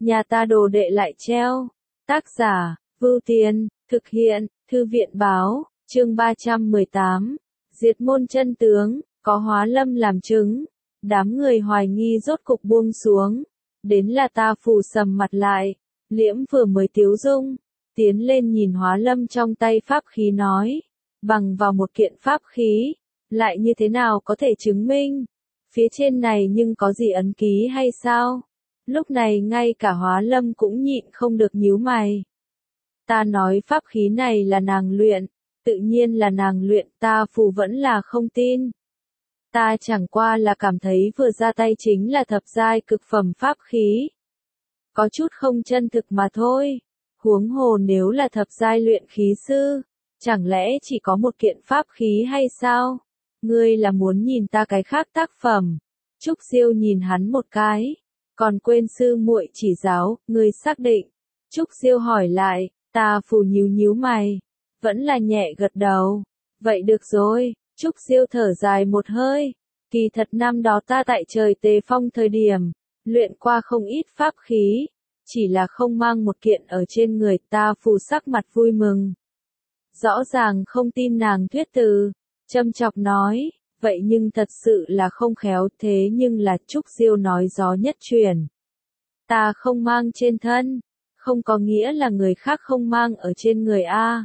nhà ta đồ đệ lại treo. Tác giả, Vưu Tiên, thực hiện, Thư viện báo, chương 318. Diệt môn chân tướng, có Hóa Lâm làm chứng. Đám người hoài nghi rốt cục buông xuống. Đến là ta phủ sầm mặt lại. Liễm vừa mới tiếu dung. Tiến lên nhìn Hóa Lâm trong tay pháp khí nói. Bằng vào một kiện pháp khí. Lại như thế nào có thể chứng minh? Phía trên này nhưng có gì ấn ký hay sao? Lúc này ngay cả Hóa Lâm cũng nhịn không được nhíu mày. Ta nói pháp khí này là nàng luyện. Tự nhiên là nàng luyện, ta phù vẫn là không tin. Ta chẳng qua là cảm thấy vừa ra tay chính là thập giai cực phẩm pháp khí. Có chút không chân thực mà thôi. Huống hồ nếu là thập giai luyện khí sư, chẳng lẽ chỉ có một kiện pháp khí hay sao? Ngươi là muốn nhìn ta cái khác tác phẩm? Trúc Siêu nhìn hắn một cái. Còn quên sư muội chỉ giáo, ngươi xác định. Trúc Siêu hỏi lại, ta phù nhíu nhíu mày. Vẫn là nhẹ gật đầu. Vậy được rồi, Trúc Siêu thở dài một hơi. Kỳ thật năm đó ta tại trời Tề Phong thời điểm, luyện qua không ít pháp khí. Chỉ là không mang một kiện ở trên người, ta phù sắc mặt vui mừng. Rõ ràng không tin nàng thuyết từ. Châm chọc nói, vậy nhưng thật sự là không khéo, thế nhưng là Trúc Siêu nói gió nhất truyền. Ta không mang trên thân, không có nghĩa là người khác không mang ở trên người a.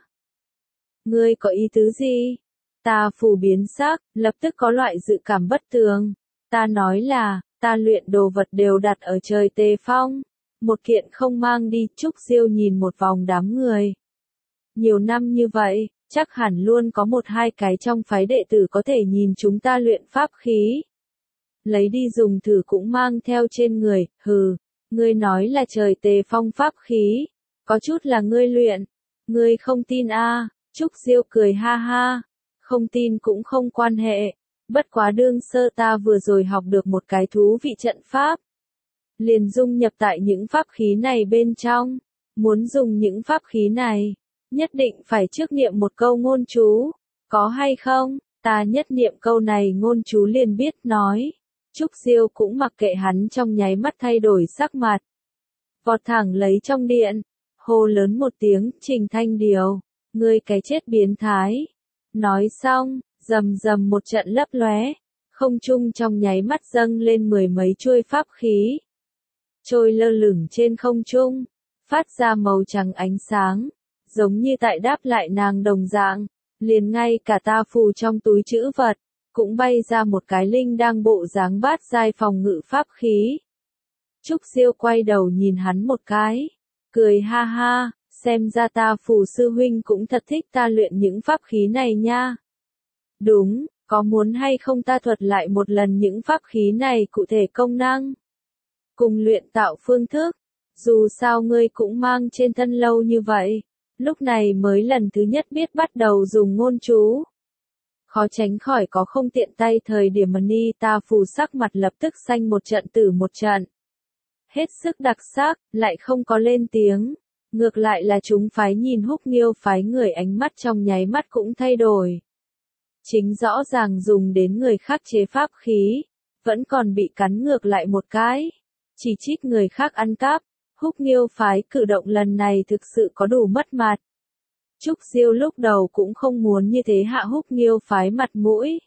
Ngươi có ý tứ gì? Ta phù biến sắc, lập tức có loại dự cảm bất tường. Ta nói là, ta luyện đồ vật đều đặt ở trời Tề Phong. Một kiện không mang đi. Trúc Siêu nhìn một vòng đám người. Nhiều năm như vậy, chắc hẳn luôn có một hai cái trong phái đệ tử có thể nhìn chúng ta luyện pháp khí. Lấy đi dùng thử cũng mang theo trên người, hừ. Ngươi nói là trời Tề Phong pháp khí. Có chút là ngươi luyện. Ngươi không tin a? Trúc Siêu cười ha ha. Không tin cũng không quan hệ. Bất quá đương sơ ta vừa rồi học được một cái thú vị trận pháp. Liền dung nhập tại những pháp khí này bên trong. Muốn dùng những pháp khí này, nhất định phải trước niệm một câu ngôn chú. Có hay không? Ta nhất niệm câu này ngôn chú liền biết nói. Trúc Siêu cũng mặc kệ hắn trong nháy mắt thay đổi sắc mặt. Vọt thẳng lấy trong điện. Hô lớn một tiếng, Trình Thanh Điều. Ngươi cái chết biến thái. Nói xong, rầm rầm một trận lấp lóe. Không trung trong nháy mắt dâng lên mười mấy chuôi pháp khí. Trôi lơ lửng trên không trung. Phát ra màu trắng ánh sáng. Giống như tại đáp lại nàng đồng dạng. Liền ngay cả ta phù trong túi trữ vật. Cũng bay ra một cái linh đang bộ dáng bát giai phòng ngự pháp khí. Trúc Siêu quay đầu nhìn hắn một cái. Cười ha ha, xem ra ta phù sư huynh cũng thật thích ta luyện những pháp khí này nha. Đúng, có muốn hay không ta thuật lại một lần những pháp khí này cụ thể công năng. Cùng luyện tạo phương thức. Dù sao ngươi cũng mang trên thân lâu như vậy. Lúc này mới lần thứ nhất biết bắt đầu dùng ngôn chú. Khó tránh khỏi có không tiện tay thời điểm Ni ta phù sắc mặt lập tức xanh một trận tử một trận. Hết sức đặc sắc, lại không có lên tiếng. Ngược lại là chúng phái nhìn Húc Nghiêu phái người ánh mắt trong nháy mắt cũng thay đổi. Chính rõ ràng dùng đến người khác chế pháp khí. Vẫn còn bị cắn ngược lại một cái. Chỉ trích người khác ăn cắp. Húc Nghiêu phái cử động lần này thực sự có đủ mất mặt. Trúc Siêu lúc đầu cũng không muốn như thế hạ Húc Nghiêu phái mặt mũi.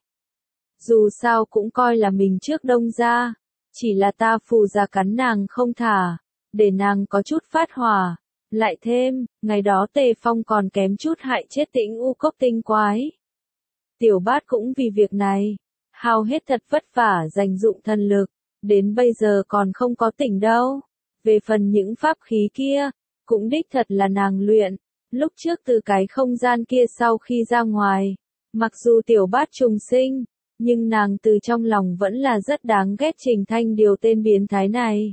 Dù sao cũng coi là mình trước đông ra. Chỉ là ta phù ra cắn nàng không thả. Để nàng có chút phát hỏa. Lại thêm, ngày đó Tề Phong còn kém chút hại chết Tĩnh U Cốc tinh quái. Tiểu Bát cũng vì việc này. Hao hết thật vất vả dành dụng thần lực. Đến bây giờ còn không có tỉnh đâu. Về phần những pháp khí kia, cũng đích thật là nàng luyện. Lúc trước từ cái không gian kia sau khi ra ngoài, mặc dù Tiểu Bát trùng sinh, nhưng nàng từ trong lòng vẫn là rất đáng ghét Trình Thanh Điều tên biến thái này.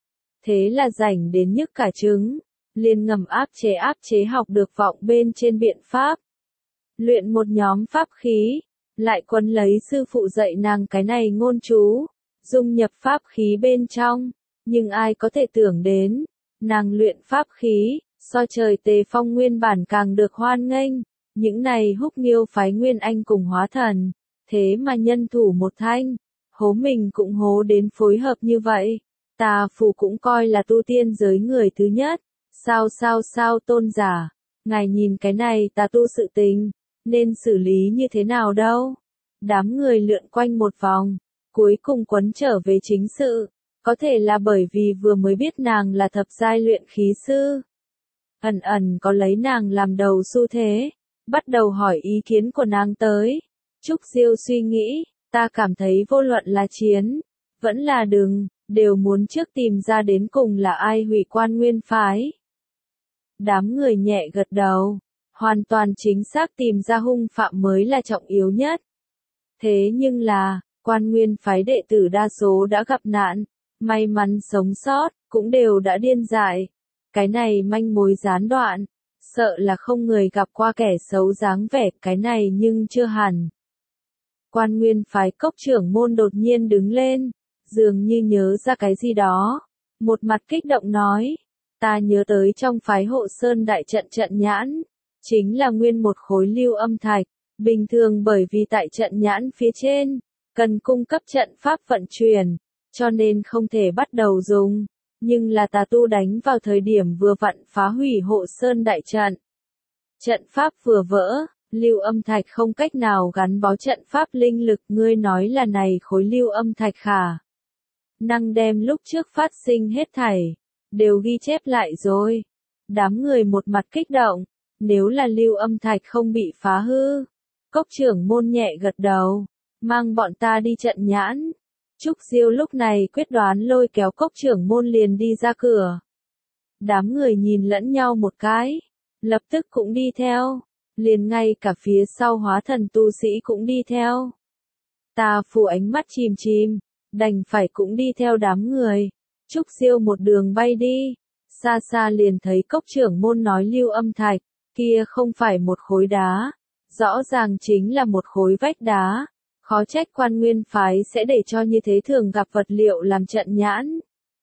Thế là rảnh đến nhức cả trứng, liền ngầm áp chế học được vọng bên trên biện pháp. Luyện một nhóm pháp khí, lại quấn lấy sư phụ dạy nàng cái này ngôn chú, dung nhập pháp khí bên trong. Nhưng ai có thể tưởng đến, nàng luyện pháp khí, so trời Tề Phong nguyên bản càng được hoan nghênh. Những này Húc Nghiêu phái Nguyên Anh cùng hóa thần, thế mà nhân thủ một thanh, hố mình cũng hố đến phối hợp như vậy. Tà phù cũng coi là tu tiên giới người thứ nhất. Sao tôn giả, ngài nhìn cái này tà tu sự tình, nên xử lý như thế nào đâu? Đám người lượn quanh một vòng, cuối cùng quấn trở về chính sự, có thể là bởi vì vừa mới biết nàng là thập giai luyện khí sư. Ẩn ẩn có lấy nàng làm đầu xu thế, bắt đầu hỏi ý kiến của nàng tới. Trúc Diêu suy nghĩ, ta cảm thấy vô luận là chiến, vẫn là đừng, đều muốn trước tìm ra đến cùng là ai hủy Quan Nguyên phái. Đám người nhẹ gật đầu, hoàn toàn chính xác tìm ra hung phạm mới là trọng yếu nhất. Thế nhưng là, Quan Nguyên phái đệ tử đa số đã gặp nạn, may mắn sống sót, cũng đều đã điên dại. Cái này manh mối gián đoạn, sợ là không người gặp qua kẻ xấu dáng vẻ cái này nhưng chưa hẳn. Quan Nguyên phái cốc trưởng môn đột nhiên đứng lên, dường như nhớ ra cái gì đó. Một mặt kích động nói, ta nhớ tới trong phái Hộ Sơn đại trận trận nhãn, chính là nguyên một khối lưu âm thạch, bình thường bởi vì tại trận nhãn phía trên, cần cung cấp trận pháp vận chuyển, cho nên không thể bắt đầu dùng, nhưng là tà tu đánh vào thời điểm vừa vặn phá hủy Hộ Sơn đại trận. Trận pháp vừa vỡ, lưu âm thạch không cách nào gắn bó trận pháp linh lực, ngươi nói là này khối lưu âm thạch khả năng đem lúc trước phát sinh hết thảy, đều ghi chép lại rồi. Đám người một mặt kích động, nếu là lưu âm thạch không bị phá hư. Cốc trưởng môn nhẹ gật đầu, mang bọn ta đi trận nhãn. Trúc Diêu lúc này quyết đoán lôi kéo cốc trưởng môn liền đi ra cửa. Đám người nhìn lẫn nhau một cái, lập tức cũng đi theo, liền ngay cả phía sau hóa thần tu sĩ cũng đi theo. Tà phù ánh mắt chìm chìm, đành phải cũng đi theo đám người. Trúc Diêu một đường bay đi, xa xa liền thấy cốc trưởng môn nói lưu âm thạch, kia không phải một khối đá, rõ ràng chính là một khối vách đá. Khó trách Quan Nguyên phái sẽ để cho như thế thường gặp vật liệu làm trận nhãn.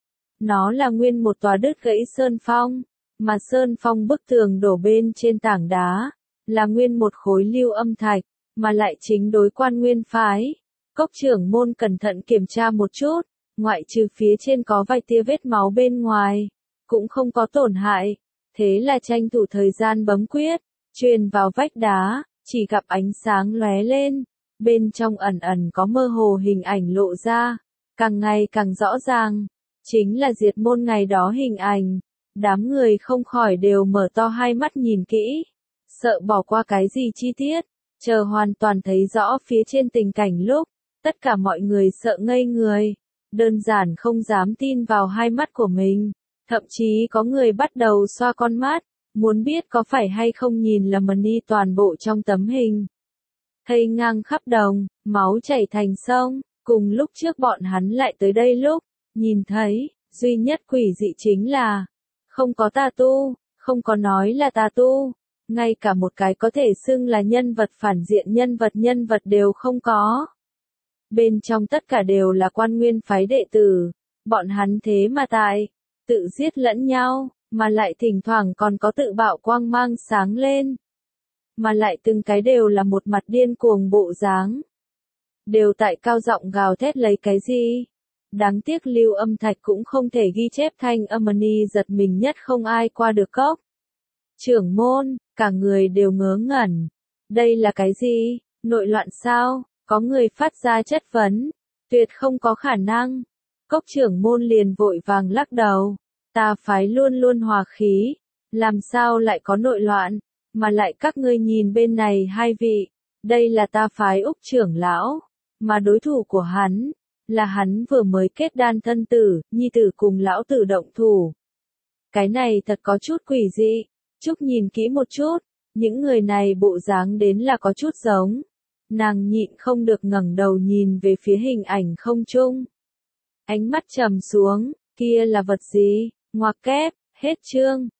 Nó là nguyên một tòa đứt gãy sơn phong, mà sơn phong bức tường đổ bên trên tảng đá, là nguyên một khối lưu âm thạch, mà lại chính đối Quan Nguyên phái. Cốc trưởng môn cẩn thận kiểm tra một chút, ngoại trừ phía trên có vài tia vết máu bên ngoài, cũng không có tổn hại. Thế là tranh thủ thời gian bấm quyết, truyền vào vách đá, chỉ gặp ánh sáng lóe lên, bên trong ẩn ẩn có mơ hồ hình ảnh lộ ra, càng ngày càng rõ ràng, chính là diệt môn ngày đó hình ảnh. Đám người không khỏi đều mở to hai mắt nhìn kỹ, sợ bỏ qua cái gì chi tiết, chờ hoàn toàn thấy rõ phía trên tình cảnh lúc, tất cả mọi người sợ ngây người, đơn giản không dám tin vào hai mắt của mình, thậm chí có người bắt đầu xoa con mắt, muốn biết có phải hay không nhìn lầm đi toàn bộ trong tấm hình. Thây ngang khắp đồng, máu chảy thành sông, cùng lúc trước bọn hắn lại tới đây lúc, nhìn thấy, duy nhất quỷ dị chính là, không có tà tu, không có nói là tà tu, ngay cả một cái có thể xưng là nhân vật phản diện nhân vật đều không có. Bên trong tất cả đều là Quan Nguyên phái đệ tử, bọn hắn thế mà tự giết lẫn nhau, mà lại thỉnh thoảng còn có tự bạo quang mang sáng lên. Mà lại từng cái đều là một mặt điên cuồng bộ dáng. Đều tại cao giọng gào thét lấy cái gì. Đáng tiếc lưu âm thạch cũng không thể ghi chép thanh âm ni giật mình nhất không ai qua được cốc. Trưởng môn, cả người đều ngớ ngẩn. Đây là cái gì? Nội loạn sao? Có người phát ra chất vấn. Tuyệt không có khả năng. Cốc trưởng môn liền vội vàng lắc đầu. Ta phái luôn luôn hòa khí. Làm sao lại có nội loạn? Mà lại các ngươi nhìn bên này hai vị. Đây là ta phái Úc trưởng lão. Mà đối thủ của hắn là hắn vừa mới kết đan thân tử, nhi tử cùng lão tử động thủ. Cái này thật có chút quỷ dị. Trúc nhìn kỹ một chút, những người này bộ dáng đến là có chút giống. Nàng nhịn không được ngẩng đầu nhìn về phía hình ảnh không trung. Ánh mắt trầm xuống, kia là vật gì? Ngoặc kép, hết chương.